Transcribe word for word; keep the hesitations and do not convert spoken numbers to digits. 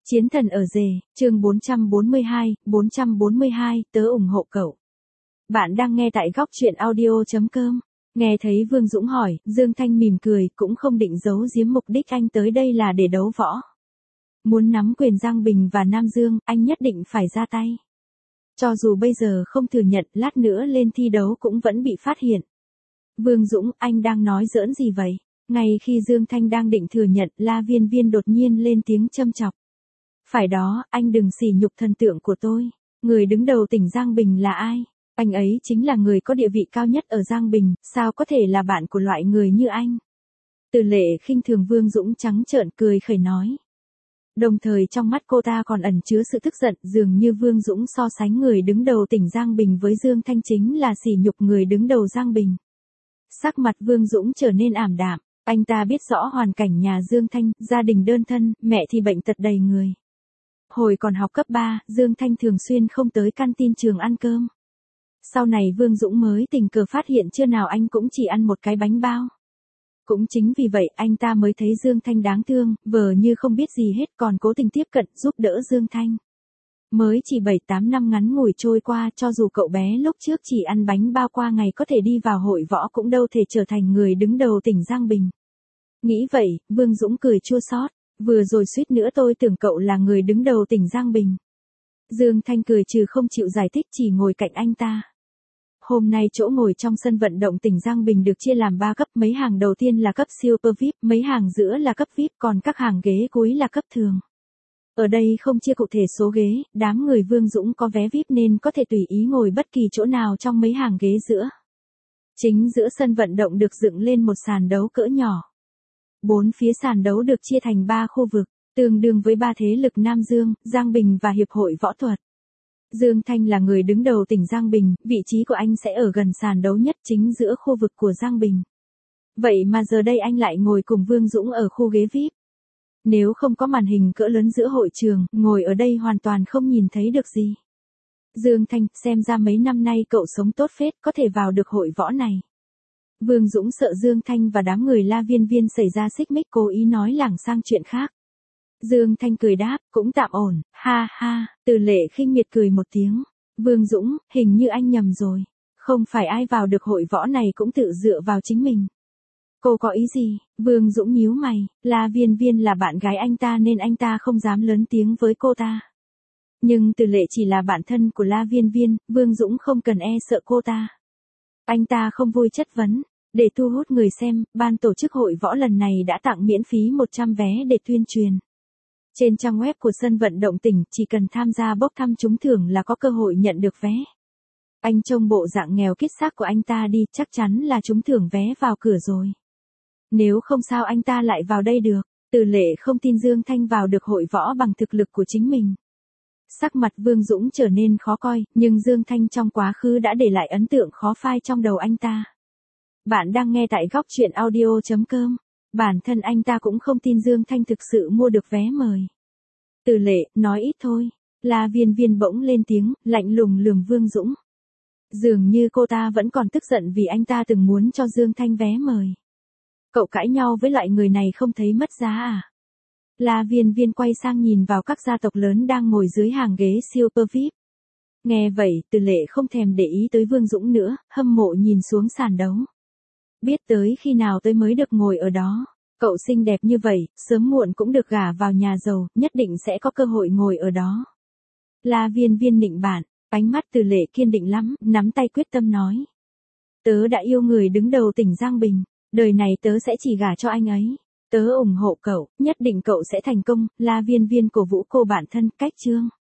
Chiến thần ở rể, chương bốn trăm bốn mươi hai, bốn trăm bốn mươi hai, tớ ủng hộ cậu. Bạn đang nghe tại góc truyện audio chấm com. Nghe thấy Vương Dũng hỏi, Dương Thanh mỉm cười, cũng không định giấu giếm mục đích anh tới đây là để đấu võ. Muốn nắm quyền Giang Bình và Nam Dương, anh nhất định phải ra tay. Cho dù bây giờ không thừa nhận, lát nữa lên thi đấu cũng vẫn bị phát hiện. Vương Dũng, anh đang nói giỡn gì vậy? Ngay khi Dương Thanh đang định thừa nhận, La Viên Viên đột nhiên lên tiếng châm chọc. Phải đó, anh đừng sỉ nhục thần tượng của tôi. Người đứng đầu tỉnh Giang Bình là ai? Anh ấy chính là người có địa vị cao nhất ở Giang Bình, sao có thể là bạn của loại người như anh? Từ Lệ khinh thường Vương Dũng trắng trợn cười khẩy nói. Đồng thời trong mắt cô ta còn ẩn chứa sự tức giận, dường như Vương Dũng so sánh người đứng đầu tỉnh Giang Bình với Dương Thanh chính là sỉ nhục người đứng đầu Giang Bình. Sắc mặt Vương Dũng trở nên ảm đạm, anh ta biết rõ hoàn cảnh nhà Dương Thanh, gia đình đơn thân, mẹ thì bệnh tật đầy người. Hồi còn học cấp ba, Dương Thanh thường xuyên không tới canteen trường ăn cơm. Sau này Vương Dũng mới tình cờ phát hiện trưa nào anh cũng chỉ ăn một cái bánh bao. Cũng chính vì vậy anh ta mới thấy Dương Thanh đáng thương, vờ như không biết gì hết còn cố tình tiếp cận giúp đỡ Dương Thanh. Mới chỉ bảy tám năm ngắn ngủi trôi qua, cho dù cậu bé lúc trước chỉ ăn bánh bao qua ngày có thể đi vào hội võ cũng đâu thể trở thành người đứng đầu tỉnh Giang Bình. Nghĩ vậy, Vương Dũng cười chua xót. Vừa rồi suýt nữa tôi tưởng cậu là người đứng đầu tỉnh Giang Bình. Dương Thanh cười trừ không chịu giải thích, chỉ ngồi cạnh anh ta. Hôm nay chỗ ngồi trong sân vận động tỉnh Giang Bình được chia làm ba cấp, mấy hàng đầu tiên là cấp Super vi ai pi, mấy hàng giữa là cấp vi ai pi, còn các hàng ghế cuối là cấp thường. Ở đây không chia cụ thể số ghế, đám người Vương Dũng có vé vi ai pi nên có thể tùy ý ngồi bất kỳ chỗ nào trong mấy hàng ghế giữa. Chính giữa sân vận động được dựng lên một sàn đấu cỡ nhỏ. Bốn phía sàn đấu được chia thành ba khu vực, tương đương với ba thế lực Nam Dương, Giang Bình và Hiệp hội Võ thuật. Dương Thanh là người đứng đầu tỉnh Giang Bình, vị trí của anh sẽ ở gần sàn đấu nhất chính giữa khu vực của Giang Bình. Vậy mà giờ đây anh lại ngồi cùng Vương Dũng ở khu ghế vi ai pi. Nếu không có màn hình cỡ lớn giữa hội trường, ngồi ở đây hoàn toàn không nhìn thấy được gì. Dương Thanh, xem ra mấy năm nay cậu sống tốt phết, có thể vào được hội võ này. Vương Dũng sợ Dương Thanh và đám người La Viên Viên xảy ra xích mích, cố ý nói lảng sang chuyện khác. Dương Thanh cười đáp, cũng tạm ổn, ha ha. Từ Lệ khinh miệt cười một tiếng. Vương Dũng, hình như anh nhầm rồi. Không phải ai vào được hội võ này cũng tự dựa vào chính mình. Cô có ý gì? Vương Dũng nhíu mày, La Viên Viên là bạn gái anh ta nên anh ta không dám lớn tiếng với cô ta. Nhưng Từ Lệ chỉ là bạn thân của La Viên Viên, Vương Dũng không cần e sợ cô ta. Anh ta không vui chất vấn. Để thu hút người xem, ban tổ chức hội võ lần này đã tặng miễn phí một trăm vé để tuyên truyền. Trên trang web của sân vận động tỉnh, chỉ cần tham gia bốc thăm trúng thưởng là có cơ hội nhận được vé. Anh trông bộ dạng nghèo kiết xác của anh ta đi, chắc chắn là trúng thưởng vé vào cửa rồi. Nếu không sao anh ta lại vào đây được. Từ Lệ không tin Dương Thanh vào được hội võ bằng thực lực của chính mình. Sắc mặt Vương Dũng trở nên khó coi, nhưng Dương Thanh trong quá khứ đã để lại ấn tượng khó phai trong đầu anh ta. Bạn đang nghe tại góc truyện audio chấm com. Bản thân anh ta cũng không tin Dương Thanh thực sự mua được vé mời. Từ Lệ, nói ít thôi. La Viên Viên bỗng lên tiếng, lạnh lùng lườm Vương Dũng. Dường như cô ta vẫn còn tức giận vì anh ta từng muốn cho Dương Thanh vé mời. Cậu cãi nhau với loại người này không thấy mất giá à? La Viên Viên quay sang nhìn vào các gia tộc lớn đang ngồi dưới hàng ghế Super vi ai pi. Nghe vậy, Từ Lệ không thèm để ý tới Vương Dũng nữa, hâm mộ nhìn xuống sàn đấu. Biết tới khi nào tôi mới được ngồi ở đó. Cậu xinh đẹp như vậy, sớm muộn cũng được gả vào nhà giàu, nhất định sẽ có cơ hội ngồi ở đó. La Viên Viên nịnh bạt, ánh mắt Từ Lệ kiên định lắm, nắm tay quyết tâm nói. Tớ đã yêu người đứng đầu tỉnh Giang Bình, đời này tớ sẽ chỉ gả cho anh ấy. Tớ ủng hộ cậu, nhất định cậu sẽ thành công. La Viên Viên cổ vũ cô bạn thân, cách chương.